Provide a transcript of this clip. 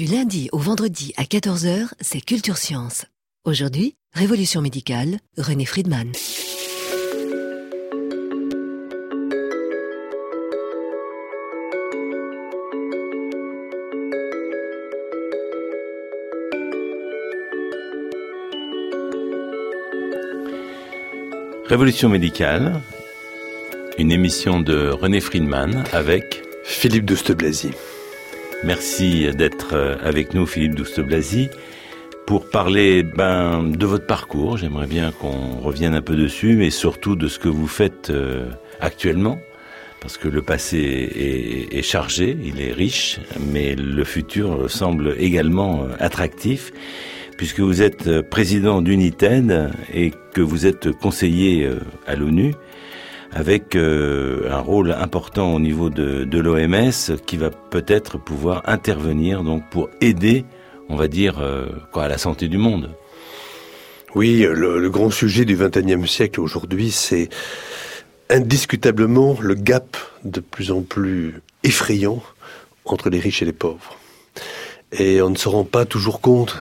Du lundi au vendredi à 14 h, c'est Culture Science. Aujourd'hui, Révolution médicale, René Friedman. Révolution médicale, une émission de René Friedman avec Philippe Douste-Blazy. Merci d'être avec nous, Philippe Douste-Blazy, pour parler de votre parcours. J'aimerais bien qu'on revienne un peu dessus, mais surtout de ce que vous faites actuellement, parce que le passé est chargé, il est riche, mais le futur semble également attractif, puisque vous êtes président d'United et que vous êtes conseiller à l'ONU, avec un rôle important au niveau de l'OMS qui va peut-être pouvoir intervenir donc pour aider, on va dire, à la santé du monde. Oui, le grand sujet du XXIe siècle aujourd'hui, c'est indiscutablement le gap de plus en plus effrayant entre les riches et les pauvres. Et on ne se rend pas toujours compte